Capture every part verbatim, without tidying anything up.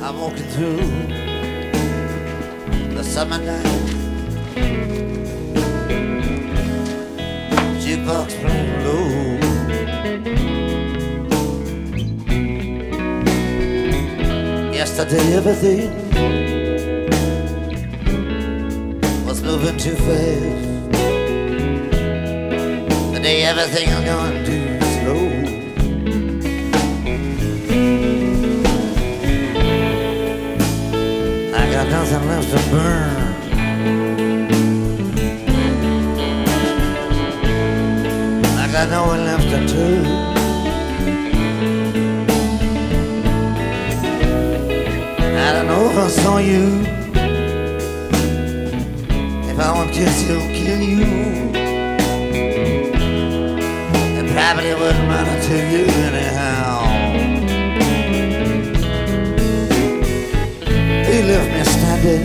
I'm walking through the summer night, jukebox playing low. Yesterday everything was moving too fast. Today everything is going too slow. I got nothing left to burn. I got no one left to turn. I don't know if I saw you. If I want to kiss you, I'll kill you. And probably wouldn't run into you anyhow. He left me standing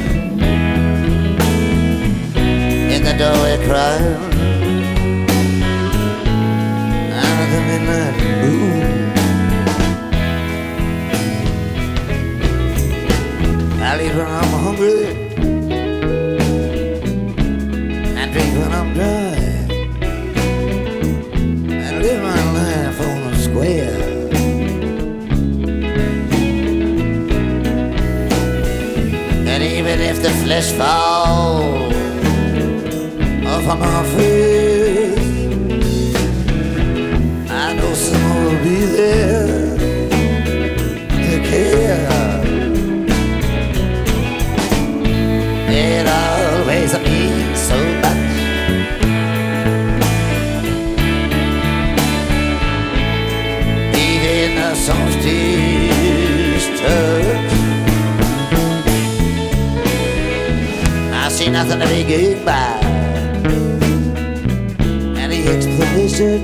in the doorway crying out of the midnight moon. I leave when I'm hungry and drink when I'm dry and live my life on the square. And even if the flesh falls off of my face, I know someone will be there to care. It always means so much. Even a songster's touch. I see nothing to be gained by any explanation.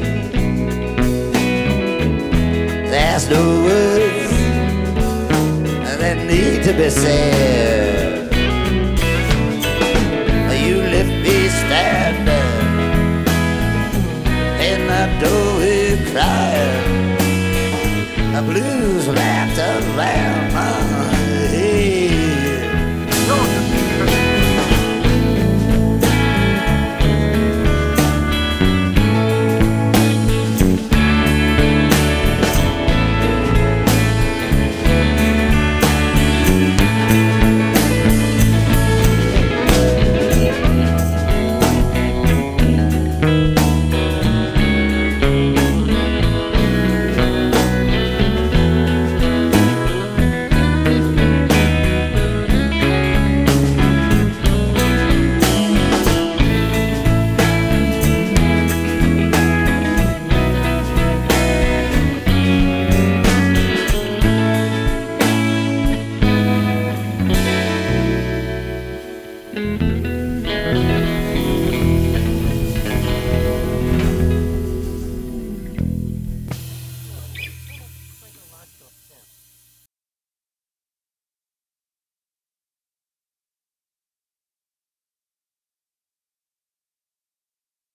There's no words that need to be said. You left me standing in the doorway crying. The blues wrapped around my